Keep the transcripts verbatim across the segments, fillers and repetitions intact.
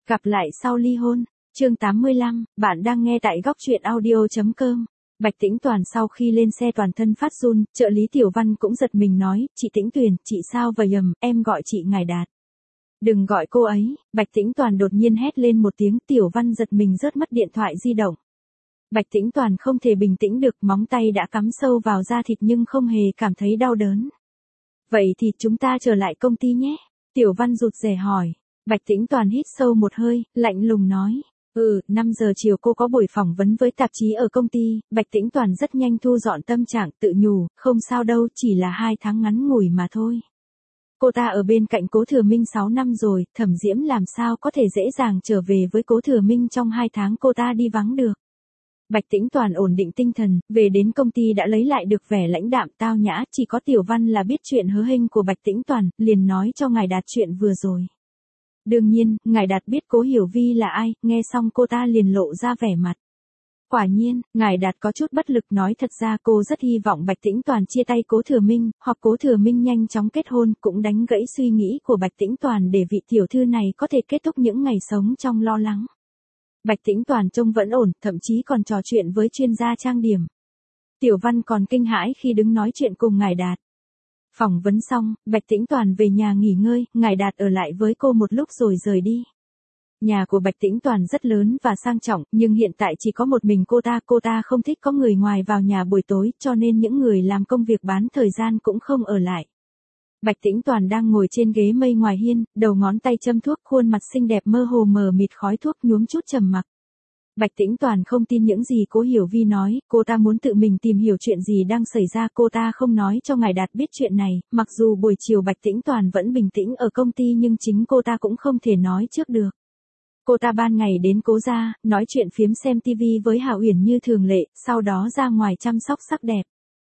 Gặp lại sau ly hôn, chương tám mươi lăm, bạn đang nghe tại góc truyện audio.com. Bạch Tĩnh Toàn sau khi lên xe toàn thân phát run, trợ lý Tiểu Văn cũng giật mình nói, chị Tĩnh Tuyền, chị sao vậy ầm, em gọi chị Ngài Đạt. Đừng gọi cô ấy, Bạch Tĩnh Toàn đột nhiên hét lên một tiếng, Tiểu Văn giật mình rớt mất điện thoại di động. Bạch Tĩnh Toàn không thể bình tĩnh được, móng tay đã cắm sâu vào da thịt nhưng không hề cảm thấy đau đớn. Vậy thì chúng ta trở lại công ty nhé, Tiểu Văn rụt rè hỏi. Bạch Tĩnh Toàn hít sâu một hơi, lạnh lùng nói. Ừ, năm giờ chiều cô có buổi phỏng vấn với tạp chí ở công ty. Bạch Tĩnh Toàn rất nhanh thu dọn tâm trạng, tự nhủ, không sao đâu, chỉ là hai tháng ngắn ngủi mà thôi. Cô ta ở bên cạnh Cố Thừa Minh sáu năm rồi, Thẩm Diễm làm sao có thể dễ dàng trở về với Cố Thừa Minh trong hai tháng cô ta đi vắng được. Bạch Tĩnh Toàn ổn định tinh thần, về đến công ty đã lấy lại được vẻ lãnh đạm tao nhã, chỉ có Tiểu Văn là biết chuyện hớ hênh của Bạch Tĩnh Toàn, liền nói cho Ngài Đạt chuyện vừa rồi. Đương nhiên, Ngài Đạt biết Cố Hiểu Vi là ai, nghe xong cô ta liền lộ ra vẻ mặt. Quả nhiên, Ngài Đạt có chút bất lực nói thật ra cô rất hy vọng Bạch Tĩnh Toàn chia tay Cố Thừa Minh, hoặc Cố Thừa Minh nhanh chóng kết hôn, cũng đánh gãy suy nghĩ của Bạch Tĩnh Toàn để vị tiểu thư này có thể kết thúc những ngày sống trong lo lắng. Bạch Tĩnh Toàn trông vẫn ổn, thậm chí còn trò chuyện với chuyên gia trang điểm. Tiểu Văn còn kinh hãi khi đứng nói chuyện cùng Ngài Đạt. Phỏng vấn xong, Bạch Tĩnh Toàn về nhà nghỉ ngơi, Ngài Đạt ở lại với cô một lúc rồi rời đi. Nhà của Bạch Tĩnh Toàn rất lớn và sang trọng, nhưng hiện tại chỉ có một mình cô ta, cô ta không thích có người ngoài vào nhà buổi tối, cho nên những người làm công việc bán thời gian cũng không ở lại. Bạch Tĩnh Toàn đang ngồi trên ghế mây ngoài hiên, đầu ngón tay châm thuốc, khuôn mặt xinh đẹp mơ hồ mờ mịt khói thuốc nhuốm chút trầm mặc. Bạch Tĩnh Toàn không tin những gì Cố Hiểu Vi nói, cô ta muốn tự mình tìm hiểu chuyện gì đang xảy ra, cô ta không nói cho Ngài Đạt biết chuyện này, mặc dù buổi chiều Bạch Tĩnh Toàn vẫn bình tĩnh ở công ty nhưng chính cô ta cũng không thể nói trước được. Cô ta ban ngày đến Cố gia, nói chuyện phiếm xem tivi với Hà Uyển như thường lệ, sau đó ra ngoài chăm sóc sắc đẹp.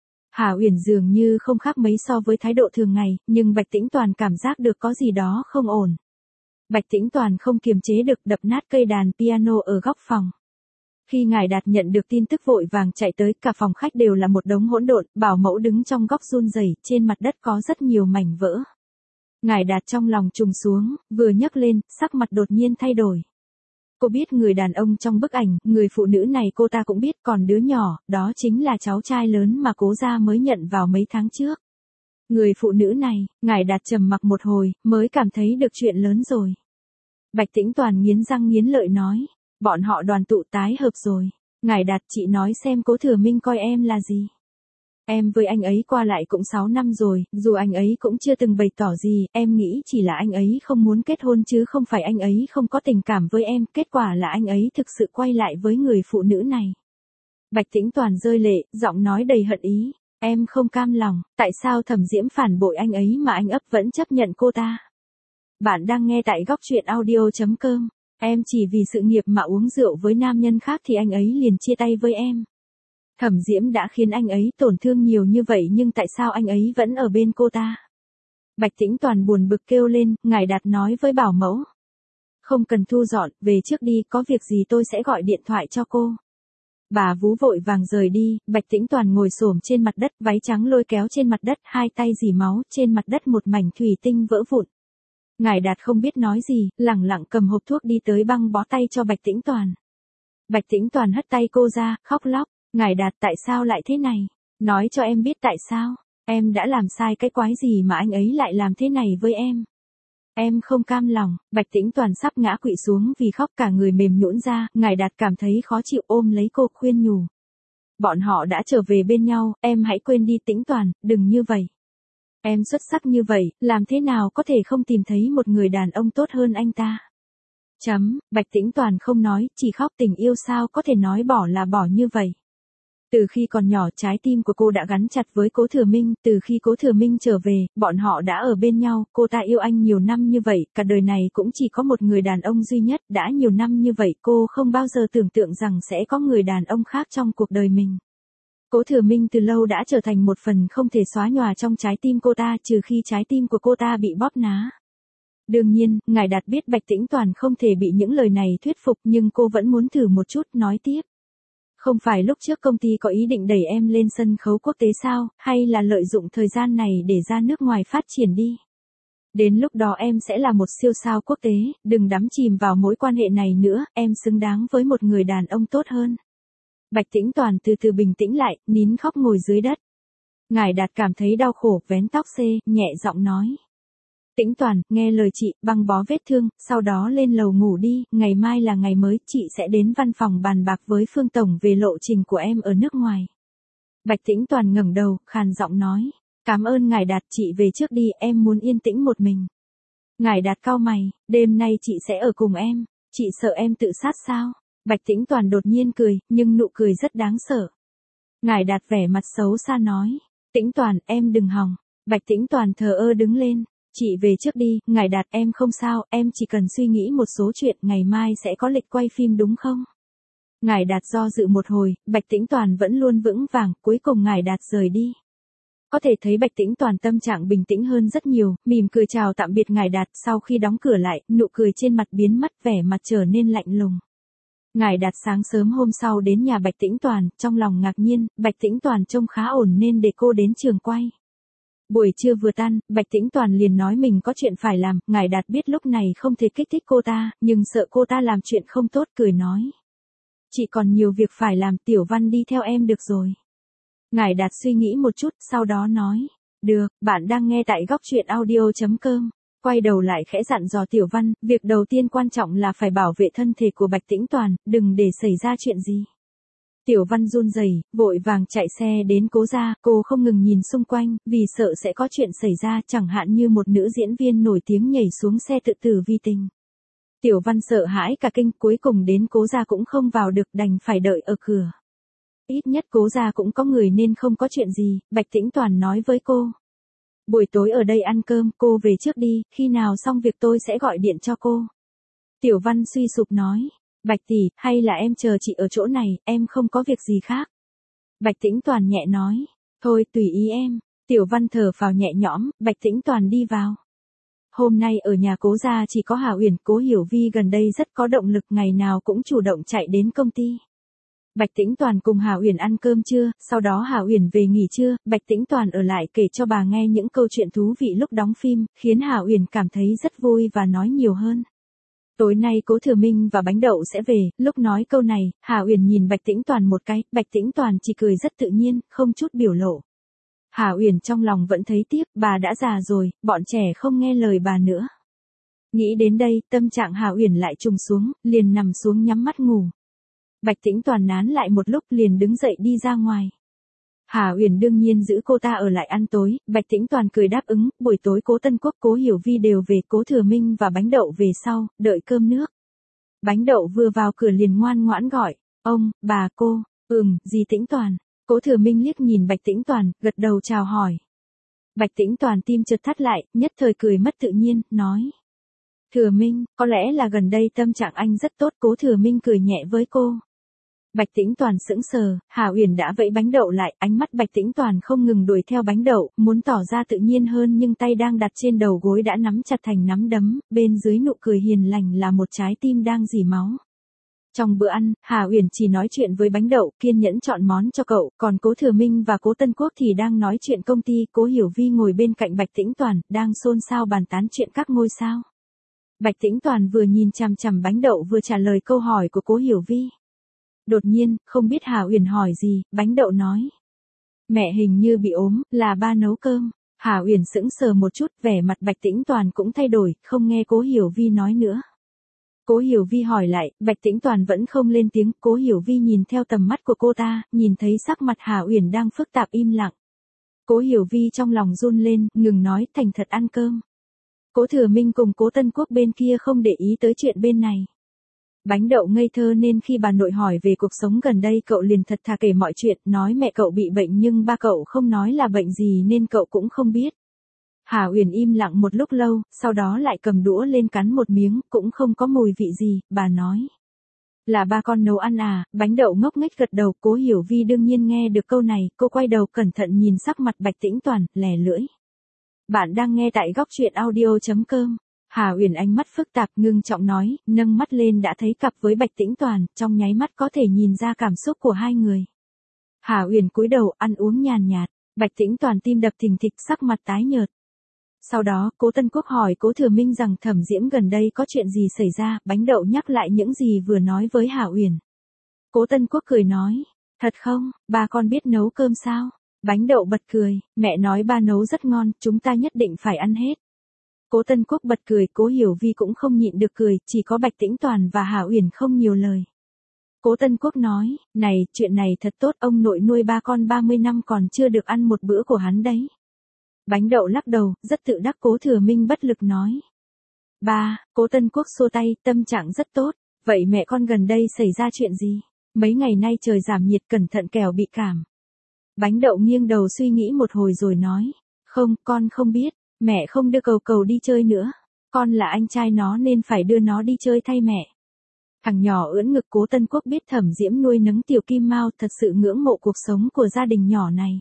Hà Uyển dường như không khác mấy so với thái độ thường ngày, nhưng Bạch Tĩnh Toàn cảm giác được có gì đó không ổn. Bạch Tĩnh Toàn không kiềm chế được đập nát cây đàn piano ở góc phòng. Khi Ngài Đạt nhận được tin tức vội vàng chạy tới, cả phòng khách đều là một đống hỗn độn, bảo mẫu đứng trong góc run rẩy, trên mặt đất có rất nhiều mảnh vỡ. Ngài Đạt trong lòng trùng xuống, vừa nhấc lên, sắc mặt đột nhiên thay đổi. Cô biết người đàn ông trong bức ảnh, người phụ nữ này cô ta cũng biết, còn đứa nhỏ, đó chính là cháu trai lớn mà Cố gia mới nhận vào mấy tháng trước. Người phụ nữ này, Ngài Đạt trầm mặc một hồi, mới cảm thấy được chuyện lớn rồi. Bạch Tĩnh Toàn nghiến răng nghiến lợi nói. Bọn họ đoàn tụ tái hợp rồi. Ngài Đạt, chị nói xem Cố Thừa Minh coi em là gì. Em với anh ấy qua lại cũng sáu năm rồi, dù anh ấy cũng chưa từng bày tỏ gì, em nghĩ chỉ là anh ấy không muốn kết hôn chứ không phải anh ấy không có tình cảm với em, kết quả là anh ấy thực sự quay lại với người phụ nữ này. Bạch Tĩnh Toàn rơi lệ, giọng nói đầy hận ý, em không cam lòng, tại sao Thẩm Diễm phản bội anh ấy mà anh ấp vẫn chấp nhận cô ta. Bạn đang nghe tại góc truyện audio.com. Em chỉ vì sự nghiệp mà uống rượu với nam nhân khác thì anh ấy liền chia tay với em. Thẩm Diễm đã khiến anh ấy tổn thương nhiều như vậy nhưng tại sao anh ấy vẫn ở bên cô ta? Bạch Tĩnh Toàn buồn bực kêu lên, Ngài Đạt nói với bảo mẫu. Không cần thu dọn, về trước đi, có việc gì tôi sẽ gọi điện thoại cho cô. Bà vú vội vàng rời đi, Bạch Tĩnh Toàn ngồi xổm trên mặt đất, váy trắng lôi kéo trên mặt đất, hai tay rỉ máu, trên mặt đất một mảnh thủy tinh vỡ vụn. Ngài Đạt không biết nói gì, lẳng lặng cầm hộp thuốc đi tới băng bó tay cho Bạch Tĩnh Toàn. Bạch Tĩnh Toàn hất tay cô ra, khóc lóc, Ngài Đạt tại sao lại thế này? Nói cho em biết tại sao, em đã làm sai cái quái gì mà anh ấy lại làm thế này với em? Em không cam lòng, Bạch Tĩnh Toàn sắp ngã quỵ xuống vì khóc cả người mềm nhũn ra, Ngài Đạt cảm thấy khó chịu ôm lấy cô khuyên nhủ. Bọn họ đã trở về bên nhau, em hãy quên đi Tĩnh Toàn, đừng như vậy. Em xuất sắc như vậy, làm thế nào có thể không tìm thấy một người đàn ông tốt hơn anh ta? Chấm, Bạch Tĩnh Toàn không nói, chỉ khóc, tình yêu sao có thể nói bỏ là bỏ như vậy. Từ khi còn nhỏ trái tim của cô đã gắn chặt với Cố Thừa Minh, từ khi Cố Thừa Minh trở về, bọn họ đã ở bên nhau, cô ta yêu anh nhiều năm như vậy, cả đời này cũng chỉ có một người đàn ông duy nhất, đã nhiều năm như vậy cô không bao giờ tưởng tượng rằng sẽ có người đàn ông khác trong cuộc đời mình. Cố Thừa Minh từ lâu đã trở thành một phần không thể xóa nhòa trong trái tim cô ta, trừ khi trái tim của cô ta bị bóp ná. Đương nhiên, Ngài Đạt biết Bạch Tĩnh Toàn không thể bị những lời này thuyết phục nhưng cô vẫn muốn thử một chút, nói tiếp. Không phải lúc trước công ty có ý định đẩy em lên sân khấu quốc tế sao, hay là lợi dụng thời gian này để ra nước ngoài phát triển đi. Đến lúc đó em sẽ là một siêu sao quốc tế, đừng đắm chìm vào mối quan hệ này nữa, em xứng đáng với một người đàn ông tốt hơn. Bạch Tĩnh Toàn từ từ bình tĩnh lại, nín khóc ngồi dưới đất. Ngải Đạt cảm thấy đau khổ, vén tóc xê, nhẹ giọng nói. Tĩnh Toàn, nghe lời chị, băng bó vết thương, sau đó lên lầu ngủ đi, ngày mai là ngày mới, chị sẽ đến văn phòng bàn bạc với Phương Tổng về lộ trình của em ở nước ngoài. Bạch Tĩnh Toàn ngẩng đầu, khàn giọng nói. Cảm ơn Ngải Đạt, chị về trước đi, em muốn yên tĩnh một mình. Ngải Đạt cau mày, đêm nay chị sẽ ở cùng em, chị sợ em tự sát sao? Bạch Tĩnh Toàn đột nhiên cười, nhưng nụ cười rất đáng sợ. Ngải Đạt vẻ mặt xấu xa nói, Tĩnh Toàn, em đừng hòng. Bạch Tĩnh Toàn thờ ơ đứng lên, chị về trước đi, Ngải Đạt, em không sao, em chỉ cần suy nghĩ một số chuyện, ngày mai sẽ có lịch quay phim đúng không? Ngải Đạt do dự một hồi, Bạch Tĩnh Toàn vẫn luôn vững vàng, cuối cùng Ngải Đạt rời đi. Có thể thấy Bạch Tĩnh Toàn tâm trạng bình tĩnh hơn rất nhiều, mỉm cười chào tạm biệt Ngải Đạt, sau khi đóng cửa lại, nụ cười trên mặt biến mất, vẻ mặt trở nên lạnh lùng. Ngải Đạt sáng sớm hôm sau đến nhà Bạch Tĩnh Toàn, trong lòng ngạc nhiên, Bạch Tĩnh Toàn trông khá ổn nên để cô đến trường quay. Buổi trưa vừa tan, Bạch Tĩnh Toàn liền nói mình có chuyện phải làm, Ngải Đạt biết lúc này không thể kích thích cô ta, nhưng sợ cô ta làm chuyện không tốt, cười nói. Chị còn nhiều việc phải làm, Tiểu Văn đi theo em được rồi. Ngải Đạt suy nghĩ một chút, sau đó nói. Được, bạn đang nghe tại góc truyện audio chấm com. Quay đầu lại khẽ dặn dò Tiểu Văn, việc đầu tiên quan trọng là phải bảo vệ thân thể của Bạch Tĩnh Toàn, đừng để xảy ra chuyện gì. Tiểu Văn run rẩy, vội vàng chạy xe đến Cố gia, cô không ngừng nhìn xung quanh, vì sợ sẽ có chuyện xảy ra, chẳng hạn như một nữ diễn viên nổi tiếng nhảy xuống xe tự tử vì tình. Tiểu Văn sợ hãi cả kinh, cuối cùng đến Cố gia cũng không vào được, đành phải đợi ở cửa. Ít nhất Cố gia cũng có người nên không có chuyện gì, Bạch Tĩnh Toàn nói với cô. Buổi tối ở đây ăn cơm, cô về trước đi, khi nào xong việc tôi sẽ gọi điện cho cô. Tiểu Văn suy sụp nói. Bạch tỷ, hay là em chờ chị ở chỗ này, em không có việc gì khác. Bạch Tĩnh Toàn nhẹ nói. Thôi tùy ý em. Tiểu Văn thở phào nhẹ nhõm, Bạch Tĩnh Toàn đi vào. Hôm nay ở nhà Cố gia chỉ có Hà Uyển, Cố Hiểu Vi gần đây rất có động lực, ngày nào cũng chủ động chạy đến công ty. Bạch Tĩnh Toàn cùng Hà Uyển ăn cơm trưa, sau đó Hà Uyển về nghỉ trưa, Bạch Tĩnh Toàn ở lại kể cho bà nghe những câu chuyện thú vị lúc đóng phim, khiến Hà Uyển cảm thấy rất vui và nói nhiều hơn. Tối nay Cố Thừa Minh và Bánh Đậu sẽ về, lúc nói câu này, Hà Uyển nhìn Bạch Tĩnh Toàn một cái, Bạch Tĩnh Toàn chỉ cười rất tự nhiên, không chút biểu lộ. Hà Uyển trong lòng vẫn thấy tiếc, bà đã già rồi, bọn trẻ không nghe lời bà nữa. Nghĩ đến đây, tâm trạng Hà Uyển lại trùng xuống, liền nằm xuống nhắm mắt ngủ. Bạch Tĩnh Toàn nán lại một lúc liền đứng dậy đi ra ngoài. Hà Uyển đương nhiên giữ cô ta ở lại ăn tối, Bạch Tĩnh Toàn cười đáp ứng, buổi tối Cố Tân Quốc, Cố Hiểu Vi đều về, Cố Thừa Minh và Bánh Đậu về sau, đợi cơm nước. Bánh Đậu vừa vào cửa liền ngoan ngoãn gọi, ông, bà, cô, ừm, dì Tĩnh Toàn. Cố Thừa Minh liếc nhìn Bạch Tĩnh Toàn, gật đầu chào hỏi. Bạch Tĩnh Toàn tim chợt thắt lại, nhất thời cười mất tự nhiên, nói. Thừa Minh, có lẽ là gần đây tâm trạng anh rất tốt, Cố Thừa Minh cười nhẹ với cô. Bạch Tĩnh Toàn sững sờ, Hà Uyển đã vẫy Bánh Đậu lại, ánh mắt Bạch Tĩnh Toàn không ngừng đuổi theo Bánh Đậu, muốn tỏ ra tự nhiên hơn nhưng tay đang đặt trên đầu gối đã nắm chặt thành nắm đấm, bên dưới nụ cười hiền lành là một trái tim đang rỉ máu. Trong bữa ăn, Hà Uyển chỉ nói chuyện với Bánh Đậu, kiên nhẫn chọn món cho cậu, còn Cố Thừa Minh và Cố Tân Quốc thì đang nói chuyện công ty, Cố Hiểu Vi ngồi bên cạnh Bạch Tĩnh Toàn, đang xôn xao bàn tán chuyện các ngôi sao. Bạch Tĩnh Toàn vừa nhìn chằm chằm Bánh Đậu vừa trả lời câu hỏi của Cố Hiểu Vi. Đột nhiên, không biết Hà Uyển hỏi gì, Bánh Đậu nói. Mẹ hình như bị ốm, là ba nấu cơm. Hà Uyển sững sờ một chút, vẻ mặt Bạch Tĩnh Toàn cũng thay đổi, không nghe Cố Hiểu Vi nói nữa. Cố Hiểu Vi hỏi lại, Bạch Tĩnh Toàn vẫn không lên tiếng, Cố Hiểu Vi nhìn theo tầm mắt của cô ta, nhìn thấy sắc mặt Hà Uyển đang phức tạp im lặng. Cố Hiểu Vi trong lòng run lên, ngừng nói, thành thật ăn cơm. Cố Thừa Minh cùng Cố Tân Quốc bên kia không để ý tới chuyện bên này. Bánh Đậu ngây thơ nên khi bà nội hỏi về cuộc sống gần đây cậu liền thật thà kể mọi chuyện, nói mẹ cậu bị bệnh nhưng ba cậu không nói là bệnh gì nên cậu cũng không biết. Hà Uyển im lặng một lúc lâu, sau đó lại cầm đũa lên cắn một miếng, cũng không có mùi vị gì, bà nói. Là ba con nấu ăn à, Bánh Đậu ngốc nghếch gật đầu, Cố Hiểu Vi đương nhiên nghe được câu này, cô quay đầu cẩn thận nhìn sắc mặt Bạch Tĩnh Toàn, lè lưỡi. Bạn đang nghe tại góc truyện audio chấm com. Hà Uyển ánh mắt phức tạp ngưng trọng nói, nâng mắt lên đã thấy cặp với Bạch Tĩnh Toàn, trong nháy mắt có thể nhìn ra cảm xúc của hai người. Hà Uyển cúi đầu ăn uống nhàn nhạt, Bạch Tĩnh Toàn tim đập thình thịch sắc mặt tái nhợt. Sau đó, Cố Tân Quốc hỏi Cố Thừa Minh rằng Thẩm Diễm gần đây có chuyện gì xảy ra, Bánh Đậu nhắc lại những gì vừa nói với Hà Uyển. Cố Tân Quốc cười nói, thật không, ba con biết nấu cơm sao? Bánh Đậu bật cười, mẹ nói ba nấu rất ngon, chúng ta nhất định phải ăn hết. Cố Tân Quốc bật cười, Cố Hiểu Vi cũng không nhịn được cười, chỉ có Bạch Tĩnh Toàn và Hà Uyển không nhiều lời. Cố Tân Quốc nói, này, chuyện này thật tốt, ông nội nuôi ba con ba mươi năm còn chưa được ăn một bữa của hắn đấy. Bánh Đậu lắc đầu, rất tự đắc. Cố Thừa Minh bất lực nói. Ba, Cố Tân Quốc xua tay, tâm trạng rất tốt, vậy mẹ con gần đây xảy ra chuyện gì? Mấy ngày nay trời giảm nhiệt cẩn thận kẻo bị cảm. Bánh Đậu nghiêng đầu suy nghĩ một hồi rồi nói, không, con không biết, mẹ không đưa Cầu Cầu đi chơi nữa, con là anh trai nó nên phải đưa nó đi chơi thay mẹ. Thằng nhỏ ưỡn ngực. Cố Tân Quốc biết Thẩm Diễm nuôi nấng tiểu Kim Mao, thật sự ngưỡng mộ cuộc sống của gia đình nhỏ này.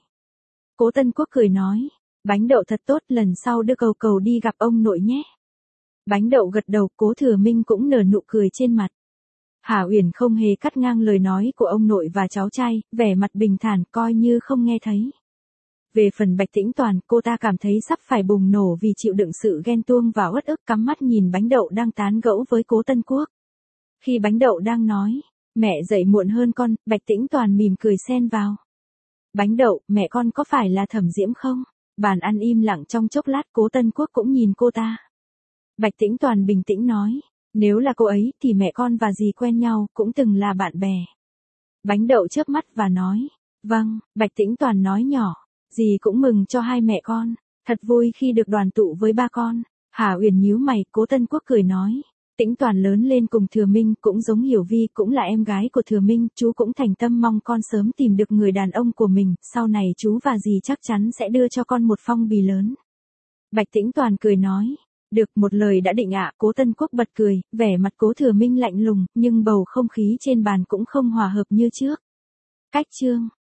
Cố Tân Quốc cười nói, Bánh Đậu thật tốt, lần sau đưa Cầu Cầu đi gặp ông nội nhé. Bánh Đậu gật đầu. Cố Thừa Minh cũng nở nụ cười trên mặt. Hà Uyển không hề cắt ngang lời nói của ông nội và cháu trai, vẻ mặt bình thản coi như không nghe thấy. Về phần Bạch Tĩnh Toàn, cô ta cảm thấy sắp phải bùng nổ vì chịu đựng sự ghen tuông và uất ức, cắm mắt nhìn Bánh Đậu đang tán gẫu với Cố Tân Quốc. Khi Bánh Đậu đang nói, mẹ dậy muộn hơn con, Bạch Tĩnh Toàn mỉm cười xen vào. Bánh Đậu, mẹ con có phải là Thẩm Diễm không? Bàn ăn im lặng trong chốc lát. Cố Tân Quốc cũng nhìn cô ta. Bạch Tĩnh Toàn bình tĩnh nói, nếu là cô ấy thì mẹ con và dì quen nhau, cũng từng là bạn bè. Bánh Đậu chớp mắt và nói, vâng. Bạch Tĩnh Toàn nói nhỏ, dì cũng mừng cho hai mẹ con, thật vui khi được đoàn tụ với ba con. Hà Uyển nhíu mày. Cố Tân Quốc cười nói, Tĩnh Toàn lớn lên cùng Thừa Minh, cũng giống Hiểu Vi, cũng là em gái của Thừa Minh, chú cũng thành tâm mong con sớm tìm được người đàn ông của mình, sau này chú và dì chắc chắn sẽ đưa cho con một phong bì lớn. Bạch Tĩnh Toàn cười nói, được, một lời đã định ạ. Cố Tân Quốc bật cười, vẻ mặt Cố Thừa Minh lạnh lùng, nhưng bầu không khí trên bàn cũng không hòa hợp như trước. Cách chương